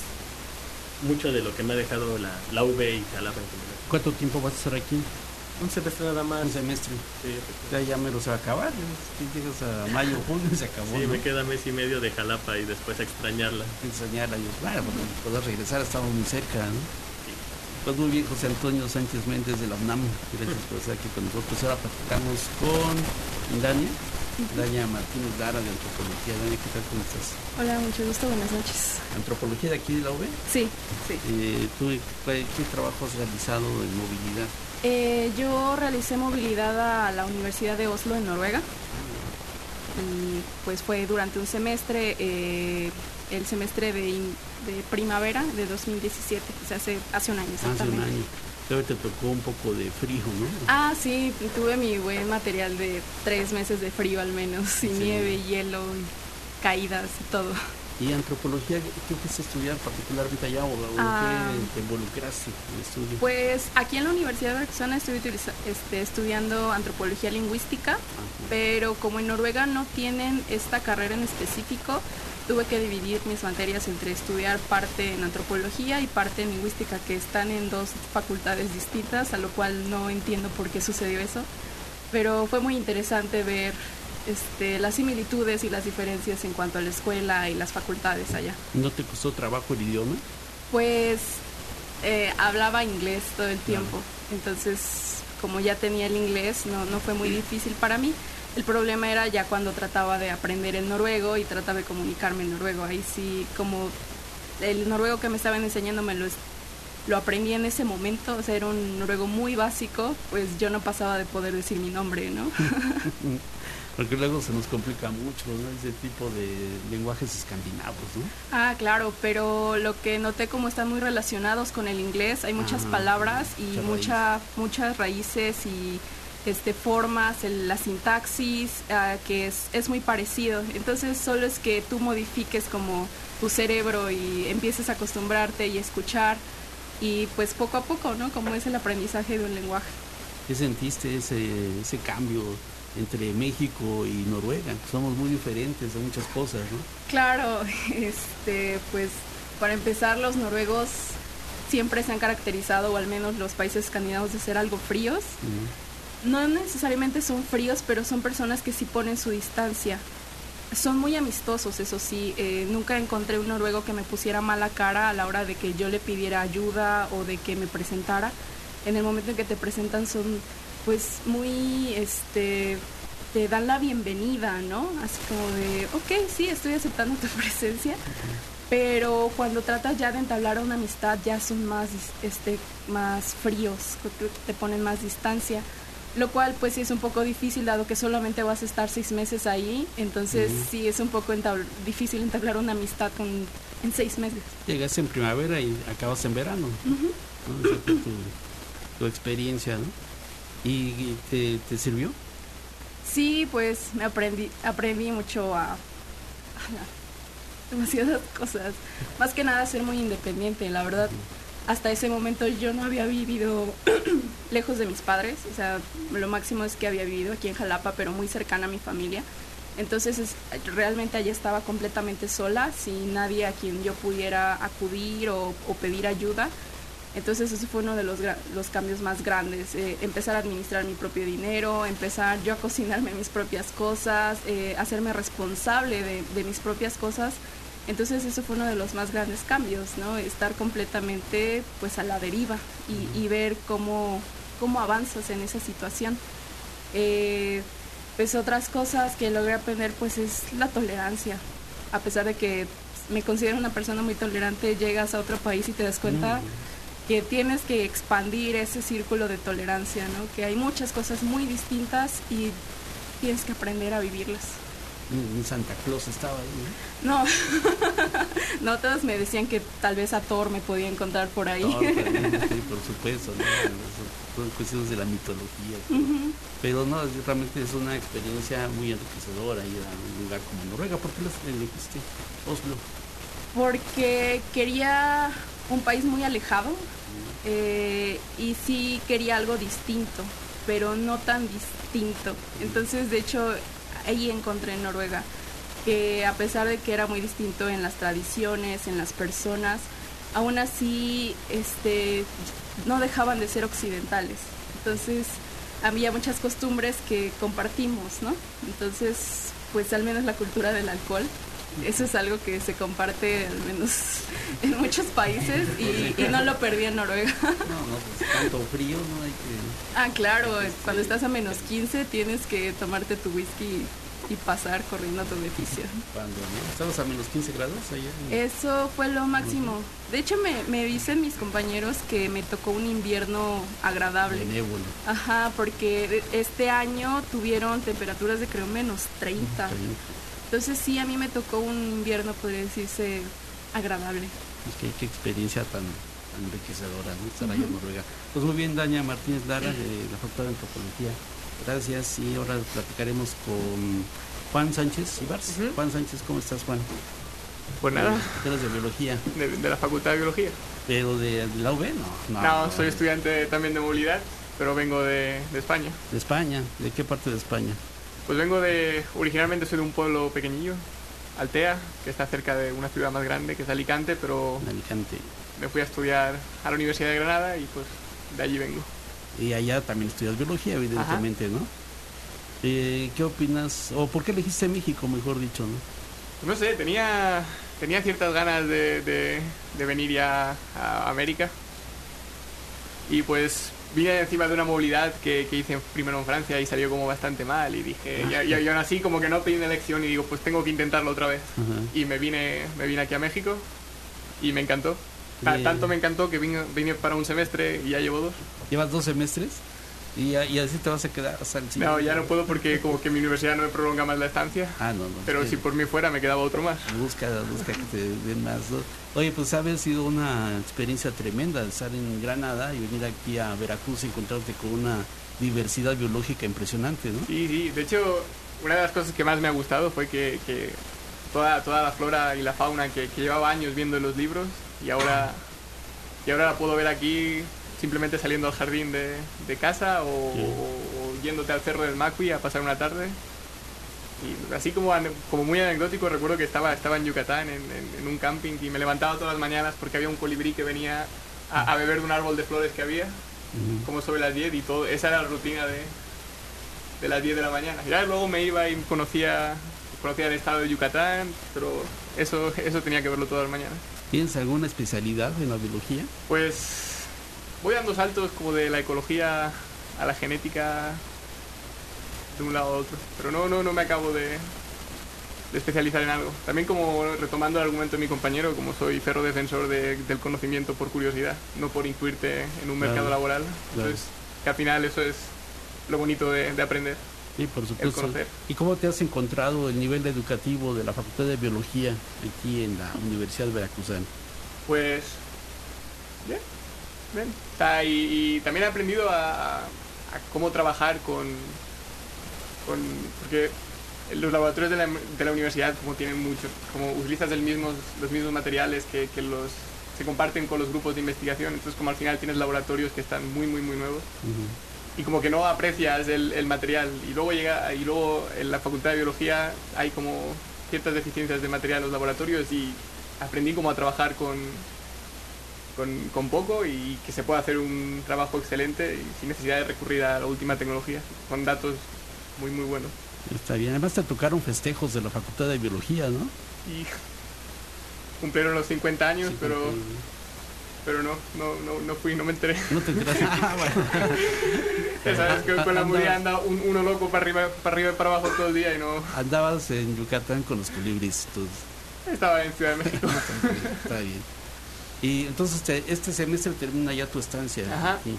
mucho de lo que me ha dejado la, la U B y Jalapa en general. ¿Cuánto tiempo vas a estar aquí? Un semestre nada más. Un semestre. Sí, Ya, ya mero se va a acabar. Si llegas a mayo, junio, se acabó. sí, ¿no? me queda mes y medio de Jalapa y después a extrañarla. Enseñar a ellos. Bueno, pues, poder regresar, estamos muy cerca, ¿no? Pues muy bien, José Antonio Sánchez Méndez de la UNAM. Gracias por estar aquí con nosotros. Ahora platicamos con Dania. Dania Martínez Lara de Antropología. Dania, ¿qué tal? ¿Cómo estás? Hola, mucho gusto, buenas noches. ¿Antropología de aquí de la U B? Sí, sí. Eh, ¿tú, qué, qué trabajo has realizado en movilidad? Eh, yo realicé movilidad a la Universidad de Oslo en Noruega y pues fue durante un semestre, eh, el semestre de, in- de primavera de dos mil diecisiete, o sea, hace, hace un año Hace exactamente. un año. Luego te tocó un poco de frío, ¿no? Ah, sí, tuve mi buen material de tres meses de frío al menos, sin Sí. nieve, hielo, caídas y todo. ¿Y antropología qué quieres estudiar particularmente allá o, o Ah. qué te involucraste en el estudio? Pues aquí en la Universidad de Veracruzana estoy utiliza- este, estudiando antropología lingüística, Ajá. pero como en Noruega no tienen esta carrera en específico, tuve que dividir mis materias entre estudiar parte en antropología y parte en lingüística, que están en dos facultades distintas, a lo cual no entiendo por qué sucedió eso. pero fue muy interesante ver este, las similitudes y las diferencias en cuanto a la escuela y las facultades allá. ¿No te costó trabajo el idioma? Pues eh, hablaba inglés todo el tiempo, entonces como ya tenía el inglés no, no fue muy difícil para mí. El problema era ya cuando trataba de aprender el noruego y trataba de comunicarme en noruego. Ahí sí, como el noruego que me estaban enseñando me lo, lo aprendí en ese momento, o sea, era un noruego muy básico, pues yo no pasaba de poder decir mi nombre, ¿no? Porque luego se nos complica mucho, ¿no? Ese tipo de lenguajes escandinavos, ¿no? Ah, claro, pero lo que noté como están muy relacionados con el inglés, hay muchas ah, palabras y mucha, muchas raíces y este, formas, el, la sintaxis, uh, que es, es muy parecido. Entonces solo es que tú modifiques como tu cerebro y empieces a acostumbrarte y escuchar y pues poco a poco, ¿no? Como es el aprendizaje de un lenguaje. ¿Qué sentiste ese, ese cambio entre México y Noruega? Somos muy diferentes de muchas cosas, ¿no? Claro, este, pues para empezar los noruegos siempre se han caracterizado, o al menos los países escandinavos, de ser algo fríos. Uh-huh. No necesariamente son fríos, pero son personas que sí ponen su distancia. Son muy amistosos, eso sí. Eh, nunca encontré un noruego que me pusiera mala cara a la hora de que yo le pidiera ayuda o de que me presentara. En el momento en que te presentan son pues muy, este, te dan la bienvenida, ¿no? Así como de, ok, sí, estoy aceptando tu presencia. Pero cuando tratas ya de entablar una amistad ya son más, este, más fríos, te ponen más distancia. Lo cual pues sí es un poco difícil dado que solamente vas a estar seis meses ahí, entonces uh-huh. sí es un poco entab- difícil entablar una amistad con, en seis meses. Llegas en primavera y acabas en verano, uh-huh. ¿no? Esa fue tu, tu experiencia, ¿no? ¿Y, y te, te sirvió? Sí, pues me aprendí, aprendí mucho a, a demasiadas cosas, más que nada a ser muy independiente, la verdad. Uh-huh. Hasta ese momento yo no había vivido lejos de mis padres, o sea, lo máximo es que había vivido aquí en Jalapa, pero muy cercana a mi familia. Entonces es, realmente allá estaba completamente sola, sin nadie a quien yo pudiera acudir o, o pedir ayuda. Entonces ese fue uno de los, los cambios más grandes, eh, empezar a administrar mi propio dinero, empezar yo a cocinarme mis propias cosas, eh, hacerme responsable de, de mis propias cosas. Entonces eso fue uno de los más grandes cambios, ¿no? Estar completamente pues a la deriva y, y ver cómo, cómo avanzas en esa situación. Eh, pues otras cosas que logré aprender pues es la tolerancia. A pesar de que me considero una persona muy tolerante, llegas a otro país y te das cuenta mm. que tienes que expandir ese círculo de tolerancia, ¿no? Que hay muchas cosas muy distintas y tienes que aprender a vivirlas. Ni Santa Claus estaba ahí, ¿no? No, no, todos me decían que tal vez a Thor me podía encontrar por ahí. Thor, también, sí, por supuesto, ¿no? Son cuestiones de la mitología. Uh-huh. Pero no, realmente es una experiencia muy enriquecedora ir a un lugar como Noruega. ¿Por qué lo elegiste, Oslo? Porque quería un país muy alejado eh, y sí quería algo distinto, pero no tan distinto. Entonces, de hecho, ahí encontré en Noruega que a pesar de que era muy distinto en las tradiciones, en las personas, aún así este, no dejaban de ser occidentales. Entonces había muchas costumbres que compartimos, ¿no? Entonces, pues al menos la cultura del alcohol, eso es algo que se comparte al menos en muchos países y, y no lo perdí en Noruega. No, no, pues tanto frío, no hay que... Ah, claro, cuando estás a menos quince tienes que tomarte tu whisky y pasar corriendo a tu beneficio. ¿Cuándo, no? ¿Estabas a menos quince grados allá? Eso fue lo máximo. De hecho, me, me dicen mis compañeros que me tocó un invierno agradable. Benévolo. Ajá, porque este año tuvieron temperaturas de creo menos treinta. Entonces sí, a mí me tocó un invierno, podría decirse, agradable. Es que qué experiencia tan, tan enriquecedora, ¿no? Estar allá en Noruega. Pues muy bien, Dania Martínez Lara, de la Facultad de Antropología. Gracias, y ahora platicaremos con Juan Sánchez Ibars. Uh-huh. Juan Sánchez, ¿cómo estás, Juan? Pues nada. ¿Qué eres de biología? De, de la Facultad de Biología. ¿Pero de, de la U B? No, no, no soy no, estudiante también de movilidad, pero vengo de, de España. ¿De España? ¿De qué parte de España? Pues vengo de, originalmente soy de un pueblo pequeñillo, Altea, que está cerca de una ciudad más grande que es Alicante, pero Alicante. Me fui a estudiar a la Universidad de Granada y pues de allí vengo. Y allá también estudias biología, evidentemente, ajá, ¿no? Eh, ¿Qué opinas? ¿O por qué elegiste México, mejor dicho, no? No sé, tenía, tenía ciertas ganas de, de, de venir ya a América. Y pues vine encima de una movilidad que, que hice primero en Francia y salió como bastante mal. Y dije, y, y, y aún así como que no pedí una elección y digo, pues tengo que intentarlo otra vez. Uh-huh. Y me vine, me vine aquí a México y me encantó. T- tanto me encantó que vine, vine para un semestre y ya llevo dos. ¿Llevas dos semestres? ¿Y, y así te vas a quedar hasta el siguiente? No, ya no puedo porque como que mi universidad no me prolonga más la estancia. Ah, no, no. Pero sí. Si por mí fuera me quedaba otro más. Busca, busca que te den más, ¿no? Oye, pues ha sido una experiencia tremenda estar en Granada y venir aquí a Veracruz y encontrarte con una diversidad biológica impresionante, ¿no? Sí, sí. De hecho, una de las cosas que más me ha gustado fue que, que toda, toda la flora y la fauna que, que llevaba años viendo en los libros y ahora, y ahora la puedo ver aquí simplemente saliendo al jardín de, de casa o, sí. o, o yéndote al Cerro del Macui a pasar una tarde. Y así como, como muy anecdótico, recuerdo que estaba, estaba en Yucatán en, en, en un camping y me levantaba todas las mañanas porque había un colibrí que venía a, a beber de un árbol de flores que había, uh-huh. como sobre las diez, y todo, esa era la rutina de, de las diez de la mañana. Ya luego me iba y conocía, conocía el estado de Yucatán, pero eso, eso tenía que verlo todas las mañanas. ¿Tienes alguna especialidad en la biología? Pues voy dando saltos como de la ecología a la genética de un lado a otro, pero no, no, no me acabo de, de especializar en algo. También, como retomando el argumento de mi compañero, como soy ferro defensor de, del conocimiento por curiosidad, no por incluirte en un mercado claro, laboral. Entonces, claro. que al final eso es lo bonito de, de aprender. Sí, por supuesto. ¿Y cómo te has encontrado el nivel educativo de la Facultad de Biología aquí en la Universidad Veracruzana? Pues, bien, bien. Está, y, y también he aprendido a, a cómo trabajar con... Con, porque los laboratorios de la, de la universidad como tienen mucho, como utilizas el mismos, los mismos materiales que, que los se comparten con los grupos de investigación, entonces como al final tienes laboratorios que están muy muy muy nuevos uh-huh. y como que no aprecias el, el material y luego llega y luego en la Facultad de Biología hay como ciertas deficiencias de material en los laboratorios y aprendí como a trabajar con con, con poco y que se pueda hacer un trabajo excelente y sin necesidad de recurrir a la última tecnología, con datos muy muy bueno. Está bien, además te tocaron festejos de la Facultad de Biología, ¿no? Y cumplieron los cincuenta años, sí, pero porque... pero no, no, no, no fui, no me enteré. No te enteraste. Ah, bueno. Ya sabes que con la movida anda un, uno loco para arriba, para arriba y para abajo todo el día y no... Andabas en Yucatán con los colibris, entonces... Estaba en Ciudad de México. Está bien. Y entonces te, este semestre termina ya tu estancia. Ajá. Aquí.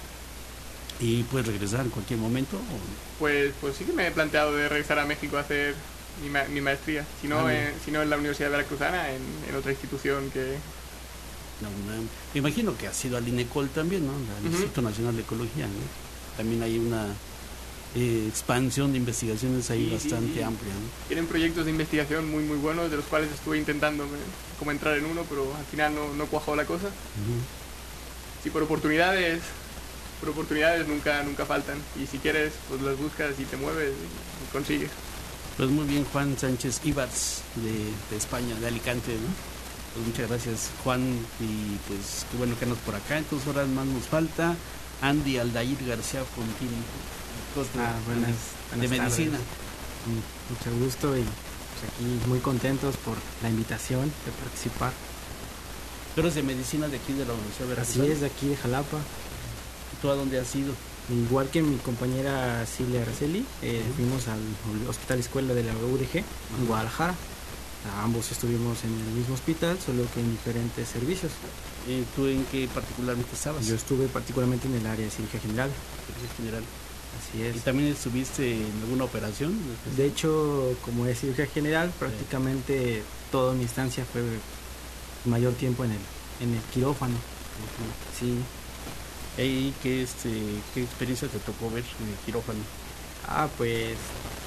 ¿Y puedes regresar en cualquier momento? ¿O? Pues pues sí que me he planteado de regresar a México a hacer mi, ma- mi maestría. Si no, ah, en, si no en la Universidad Veracruzana, en, en otra institución que... No, no, me imagino que has ido al INECOL también, ¿no? El uh-huh. Instituto Nacional de Ecología, ¿no? También hay una eh, expansión de investigaciones ahí sí, bastante sí, sí. amplia, ¿no? Tienen proyectos de investigación muy muy buenos, de los cuales estuve intentando como entrar en uno, pero al final no, no cuajó la cosa. Uh-huh. Sí, por oportunidades... Pero oportunidades nunca nunca faltan y si quieres pues las buscas y te mueves y consigues. Pues muy bien, Juan Sánchez Ibars de, de España, de Alicante, ¿no? Pues muchas gracias, Juan, y pues qué bueno que andas por acá. Entonces horas más nos falta Andy Aldair García Fontini, ah, buenas, de buenas medicina. Mucho gusto y pues aquí muy contentos por la invitación de participar. ¿Tú eres de medicina de aquí de la Universidad de Veracruz? Así es, de aquí de Jalapa. ¿Tú a dónde has ido? Igual que mi compañera Silvia Araceli, eh, uh-huh. fuimos al Hospital Escuela de la U D G uh-huh. en Guadalajara. Ambos estuvimos en el mismo hospital, solo que en diferentes servicios. ¿Y tú en qué particularmente estabas? Yo estuve particularmente en el área de cirugía general. Cirugía general. Así es. ¿Y también estuviste en alguna operación? De hecho, como es cirugía general, prácticamente toda mi estancia fue mayor tiempo en el, en el quirófano. Uh-huh. Sí. ¿Y qué, este, qué experiencia te tocó ver en el quirófano? Ah, pues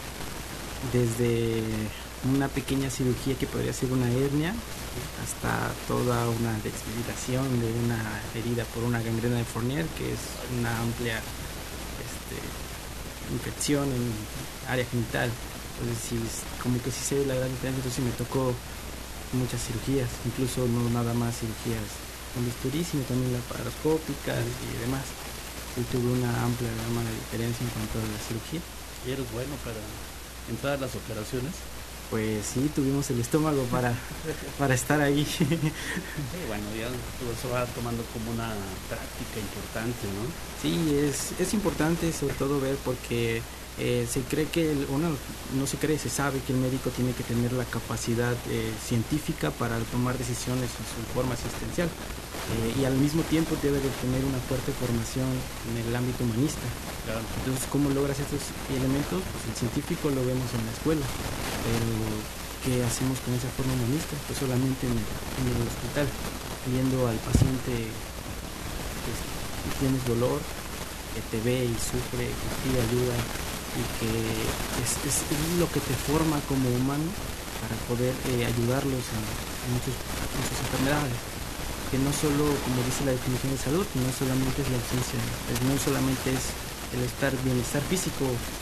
desde una pequeña cirugía que podría ser una hernia hasta toda una desfibrilación de una herida por una gangrena de Fournier, que es una amplia este, infección en área genital. Entonces, sí, como que sí se ve la gran diferencia. Entonces, sí me tocó muchas cirugías, incluso no nada más cirugías con bisturí, sino también laparoscópicas y demás. Sí, tuve una amplia gama de diferencia en cuanto a la cirugía. ¿Y eres bueno para en todas las operaciones? Pues sí, tuvimos el estómago para, para estar ahí. Sí, bueno, ya eso va tomando como una práctica importante, ¿no? Sí, es, es importante sobre todo ver porque eh, se cree que, el, uno no se cree, se sabe que el médico tiene que tener la capacidad eh, científica para tomar decisiones en su forma asistencial eh, y al mismo tiempo debe de tener una fuerte formación en el ámbito humanista. Claro. Entonces, ¿cómo logras estos elementos? Pues el científico lo vemos en la escuela, pero ¿qué hacemos con esa forma humanista? Pues solamente en el, en el hospital, viendo al paciente que tienes dolor, que te ve y sufre, que pide ayuda y que es, es, es lo que te forma como humano para poder eh, ayudarlos en, en, muchos, en sus enfermedades. Que no solo, como dice la definición de salud, no solamente es la ausencia, es, no solamente es el estar bienestar físico,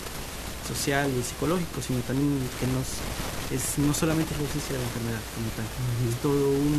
social y psicológico, sino también que nos, es no solamente es la ausencia de la enfermedad como tal, uh-huh. es todo un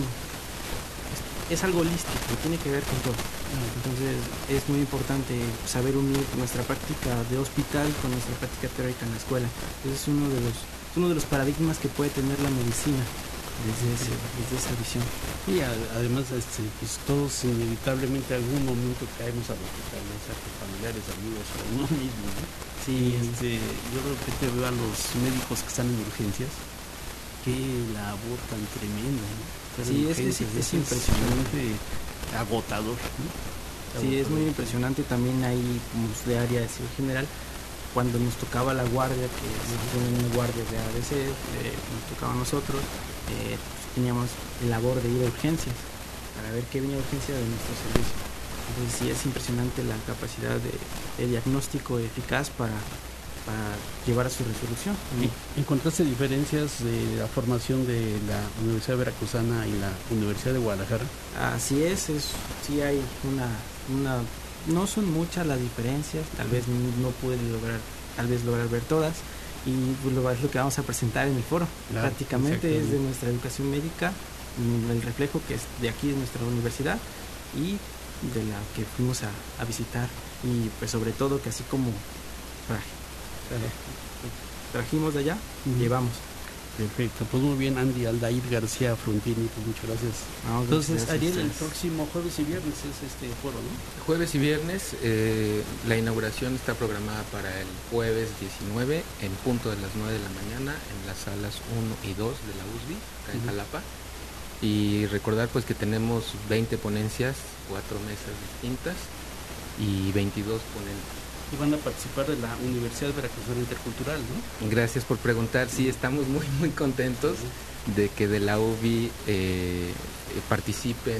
es, es algo holístico, tiene que ver con todo. Uh-huh. Entonces es muy importante saber unir nuestra práctica de hospital con nuestra práctica teórica en la escuela. Entonces es uno de los uno de los paradigmas que puede tener la medicina desde, ese, desde esa visión. Y a, además este, pues todos inevitablemente algún momento caemos al hospital, ya sea que familiares, amigos o uno mismo, ¿no? Sí, este, yo creo que te veo a los médicos que están en urgencias, qué labor tan tremenda, ¿no? Sí, es, es, es, es impresionante, agotador, ¿no? Sí, es muy impresionante. También hay pues, de área de cirugía general, cuando nos tocaba la guardia, que nos ponen una guardia de A B C, eh, nos tocaba a nosotros, eh, pues, teníamos la labor de ir a urgencias para ver qué venía a urgencia de nuestro servicio. Entonces sí es impresionante la capacidad de, de diagnóstico eficaz para, para llevar a su resolución. ¿Encontraste diferencias de la formación de la Universidad Veracruzana y la Universidad de Guadalajara? Así es, es sí hay una, una no son muchas las diferencias, tal vez no pude lograr, tal vez lograr ver todas, y pues lo, es lo que vamos a presentar en el foro. Claro, prácticamente es de nuestra educación médica, el reflejo que es de aquí de nuestra universidad y de la que fuimos a, a visitar, y pues sobre todo que así como traje, trajimos de allá, uh-huh. llevamos. Perfecto, pues muy bien, Andy Aldair García Frontini, pues muchas gracias. No, Entonces, gracias, Ariel, el próximo jueves y viernes es este foro, ¿no? Jueves y viernes, eh, la inauguración está programada para el jueves diecinueve en punto de las nueve de la mañana en las salas uno y dos de la U S B I, acá en uh-huh. Jalapa. Y recordar pues que tenemos veinte ponencias, cuatro mesas distintas y veintidós ponentes. Y van a participar de la Universidad Veracruzana Intercultural, ¿no? Gracias por preguntar. Sí, estamos muy, muy contentos de que de la U B I eh, participen.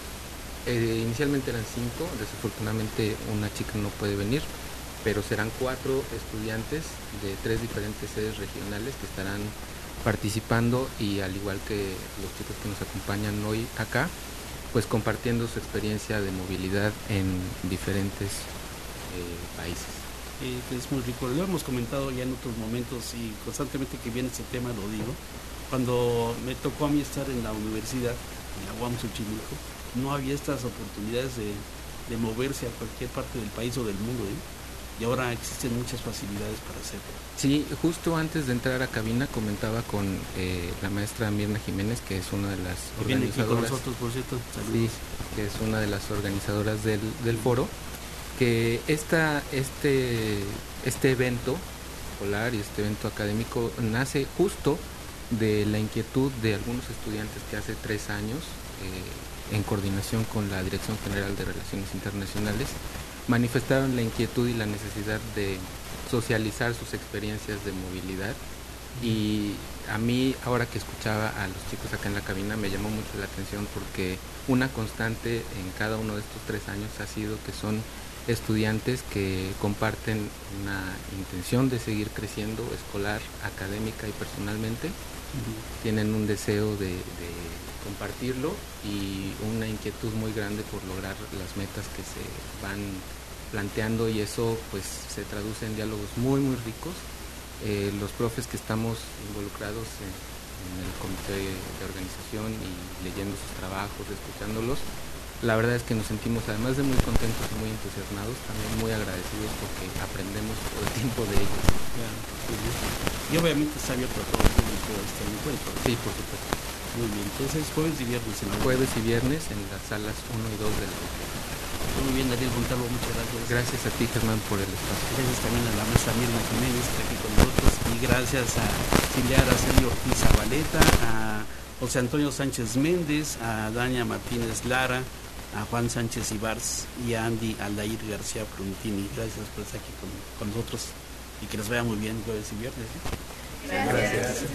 Eh, inicialmente eran cinco, desafortunadamente una chica no puede venir, pero serán cuatro estudiantes de tres diferentes sedes regionales que estarán participando, y al igual que los chicos que nos acompañan hoy acá, pues compartiendo su experiencia de movilidad en diferentes Eh, países. Eh, es muy rico, lo hemos comentado ya en otros momentos y constantemente que viene ese tema lo digo. Cuando me tocó a mí estar en la universidad, en la U A M Xochimilco, no había estas oportunidades de, de moverse a cualquier parte del país o del mundo, ¿eh? Y ahora existen muchas facilidades para hacerlo. Sí, justo antes de entrar a cabina comentaba con eh, la maestra Mirna Jiménez, que es una de las que organizadoras. Viene aquí con nosotros, por cierto. Sí, que es una de las organizadoras del, del foro, que esta, este, este evento escolar y este evento académico nace justo de la inquietud de algunos estudiantes que hace tres años, eh, en coordinación con la Dirección General de Relaciones Internacionales, manifestaron la inquietud y la necesidad de socializar sus experiencias de movilidad. Y a mí, ahora que escuchaba a los chicos acá en la cabina, me llamó mucho la atención porque una constante en cada uno de estos tres años ha sido que son estudiantes que comparten una intención de seguir creciendo escolar, académica y personalmente. Uh-huh. Tienen un deseo de, de compartirlo y una inquietud muy grande por lograr las metas que se van planteando, y eso pues se traduce en diálogos muy muy ricos. Eh, los profes que estamos involucrados en, en el comité de organización y leyendo sus trabajos, escuchándolos, la verdad es que nos sentimos, además de muy contentos y muy entusiasmados, también muy agradecidos porque aprendemos todo el tiempo de ellos. Claro, muy bien. Y obviamente está abierto a todo el público este encuentro. Sí, por supuesto. Muy bien, entonces jueves y viernes en la Jueves y viernes en las salas uno y dos de la Muy bien, Daniel Montalvo, muchas gracias. Gracias a ti, Germán, por el espacio. Gracias también a la maestra Mirna Jiménez, que está aquí con nosotros, y gracias a Silvia Araceli Ortiz Zabaleta, a José Antonio Sánchez Méndez, a Dania Martínez Lara, a Juan Sánchez Ibars y a Andy Aldair García Prunitini. Gracias por estar aquí con, con nosotros y que les vaya muy bien jueves y viernes. ¿Sí? Gracias. Gracias.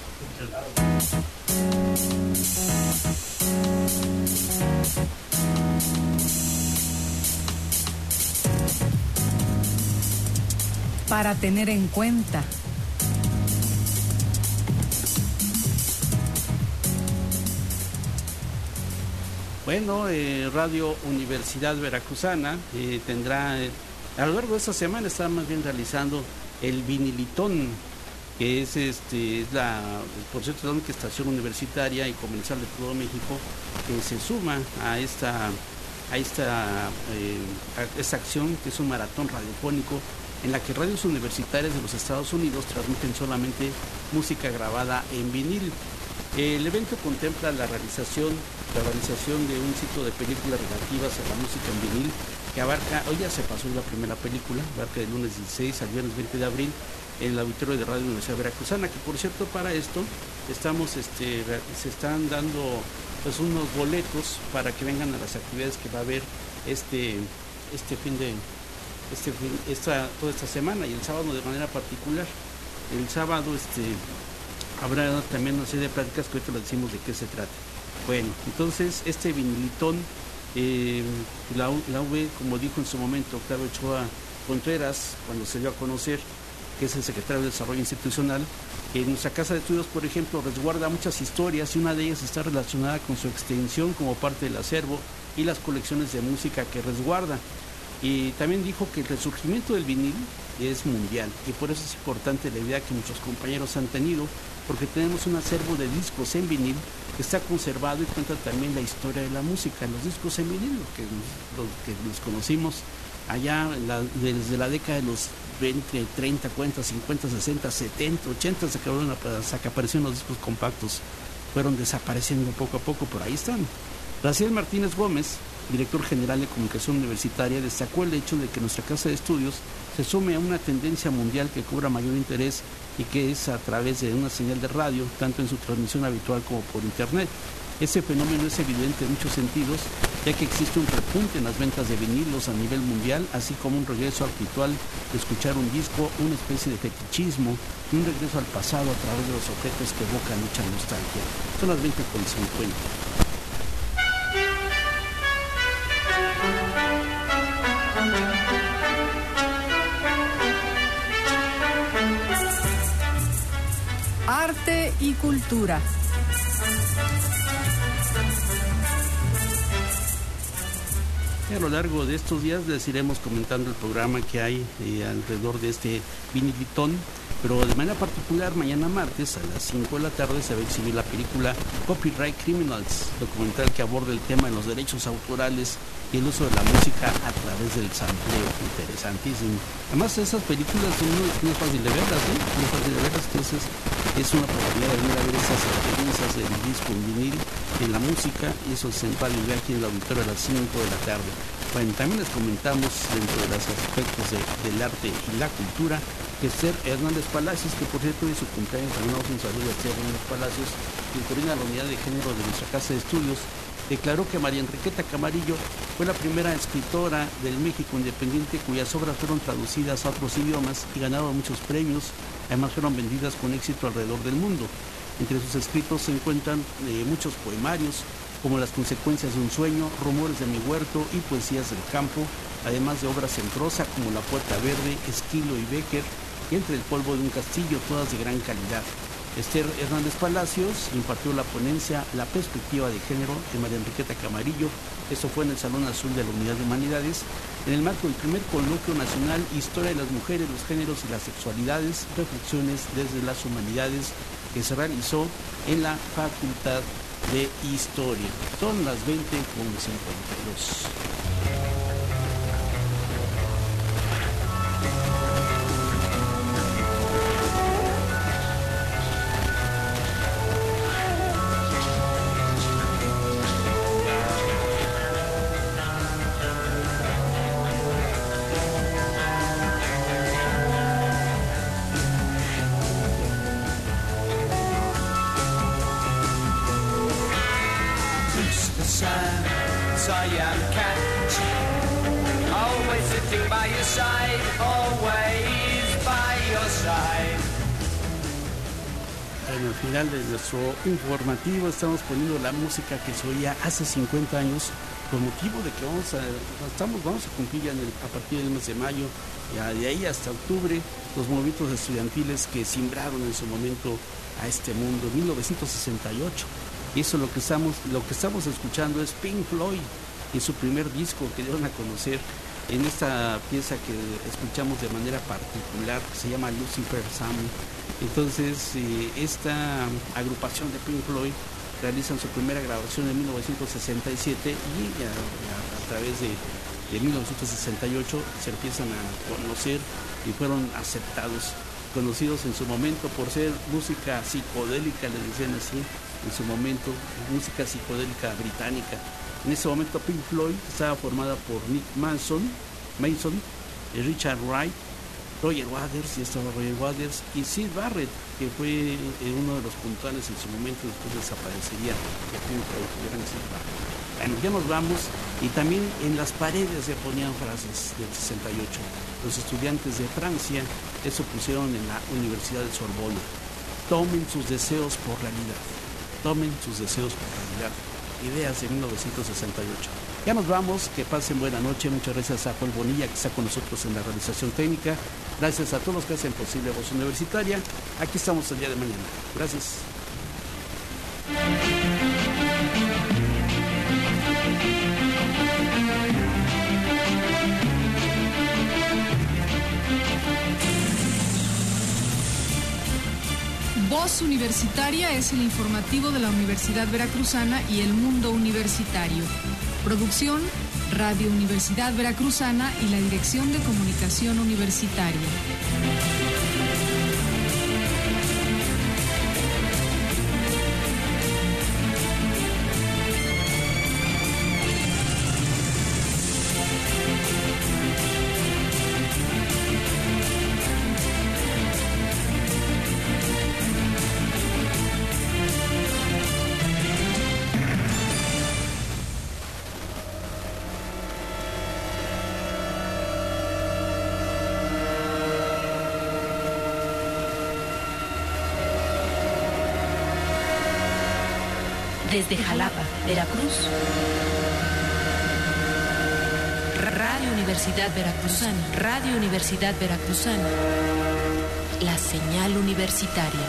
Para tener en cuenta. Bueno, eh, Radio Universidad Veracruzana eh, tendrá, eh, a lo largo de esta semana está más bien realizando el Vinilitón, que es, este, es la, por cierto, la única estación universitaria y comercial de todo México que se suma a esta, a esta, eh, a esta acción, que es un maratón radiofónico en la que radios universitarias de los Estados Unidos transmiten solamente música grabada en vinil. El evento contempla la realización, la realización de un ciclo de películas relativas a la música en vinil que abarca, hoy ya se pasó la primera película, abarca del lunes dieciséis al viernes veinte de abril en el auditorio de Radio Universidad Veracruzana, que por cierto para esto estamos, este, se están dando pues unos boletos para que vengan a las actividades que va a haber este, este fin de, este fin, esta, toda esta semana y el sábado de manera particular. El sábado este habrá también una serie de pláticas que ahorita les decimos de qué se trata. Bueno, entonces este vinilitón, eh, la, la U B, como dijo en su momento Octavio Ochoa Contreras, cuando se dio a conocer, que es el secretario de Desarrollo Institucional, en nuestra casa de estudios, por ejemplo, resguarda muchas historias y una de ellas está relacionada con su extensión como parte del acervo y las colecciones de música que resguarda. Y también dijo que el resurgimiento del vinil es mundial y por eso es importante la idea que muchos compañeros han tenido, porque tenemos un acervo de discos en vinil que está conservado y cuenta también la historia de la música. Los discos en vinil, los que, los que los conocimos allá la, desde la década de los veinte, treinta, cuarenta, cincuenta, sesenta, setenta, ochenta, se acabaron, hasta que aparecieron los discos compactos, fueron desapareciendo poco a poco, pero ahí están. Raciel Martínez Gómez, director general de Comunicación Universitaria, destacó el hecho de que nuestra casa de estudios se sume a una tendencia mundial que cobra mayor interés y que es a través de una señal de radio, tanto en su transmisión habitual como por internet. Este fenómeno es evidente en muchos sentidos, ya que existe un repunte en las ventas de vinilos a nivel mundial, así como un regreso al ritual de escuchar un disco, una especie de fetichismo y un regreso al pasado a través de los objetos que evocan mucha nostalgia. Son las veinte con cincuenta. Arte y cultura. Y a lo largo de estos días les iremos comentando el programa que hay eh, alrededor de este vinilitón, pero de manera particular mañana martes a las cinco de la tarde se va a exhibir la película Copyright Criminals, documental que aborda el tema de los derechos autorales y el uso de la música a través del sampleo. Interesantísimo. Además esas películas son muy, muy fácil de verlas, ¿eh? Muy fácil de verlas, entonces es una oportunidad de venir a ver esas experiencias del disco en vinil, en la música, y eso se va a vivir aquí en el auditorio a las cinco de la tarde. Bueno, también les comentamos dentro de los aspectos de, del arte y la cultura que Esther Hernández Palacios, que por cierto es su cumpleaños, también un saludo a Esther Hernández Palacios, que coordina la unidad de género de nuestra casa de estudios, declaró que María Enriqueta Camarillo fue la primera escritora del México independiente cuyas obras fueron traducidas a otros idiomas y ganaron muchos premios, además fueron vendidas con éxito alrededor del mundo. Entre sus escritos se encuentran eh, muchos poemarios, como Las consecuencias de un sueño, Rumores de mi huerto y Poesías del campo, además de obras en prosa como La puerta verde, Esquilo y Becker, y Entre el polvo de un castillo, todas de gran calidad. Esther Hernández Palacios impartió la ponencia La perspectiva de género de María Enriqueta Camarillo. Esto fue en el Salón Azul de la Unidad de Humanidades, en el marco del primer coloquio nacional Historia de las mujeres, los géneros y las sexualidades, reflexiones desde las humanidades, que se realizó en la Facultad de historia. Son las veinte con cincuenta y dos. Bueno, al final de nuestro informativo estamos poniendo la música que se oía hace cincuenta años con motivo de que vamos a, estamos, vamos a cumplir ya en el, a partir del mes de mayo, ya de ahí hasta octubre, los movimientos estudiantiles que simbraron en su momento a este mundo, mil novecientos sesenta y ocho. Y eso lo que estamos, lo que estamos escuchando es Pink Floyd, en su primer disco que dieron a conocer en esta pieza que escuchamos de manera particular, que se llama Lucifer Sam. Entonces, eh, esta agrupación de Pink Floyd realizan su primera grabación en mil novecientos sesenta y siete y a, a, a través de, de mil novecientos sesenta y ocho se empiezan a conocer y fueron aceptados, conocidos en su momento por ser música psicodélica, le decían así, en su momento, música psicodélica británica. En ese momento Pink Floyd estaba formada por Nick Mason, Mason, Richard Wright, Roger Waters, ya estaba Roger Waters, y Syd Barrett, que fue eh, uno de los puntuales en su momento, después desaparecería de Pink Floyd, gran Syd Barrett. Bueno, ya nos vamos, y también en las paredes se ponían frases del sesenta y ocho. Los estudiantes de Francia eso pusieron en la Universidad de Sorbona. Tomen sus deseos por realidad. Tomen sus deseos por realidad. Ideas de mil novecientos sesenta y ocho. Ya nos vamos, que pasen buena noche. Muchas gracias a Paul Bonilla, que está con nosotros en la realización técnica. Gracias a todos los que hacen posible Voz Universitaria. Aquí estamos el día de mañana. Gracias. Voz Universitaria es el informativo de la Universidad Veracruzana y el mundo universitario. Producción, Radio Universidad Veracruzana y la Dirección de Comunicación Universitaria. Desde Jalapa, Veracruz, Radio Universidad Veracruzana, Radio Universidad Veracruzana, la señal universitaria.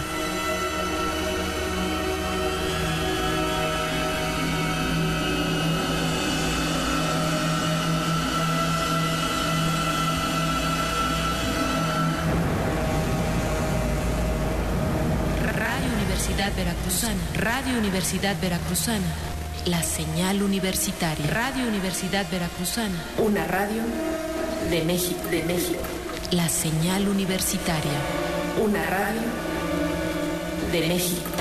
Veracruzana, Radio Universidad Veracruzana, la señal universitaria. Radio Universidad Veracruzana, una radio de México, de México. La señal universitaria, una radio de México.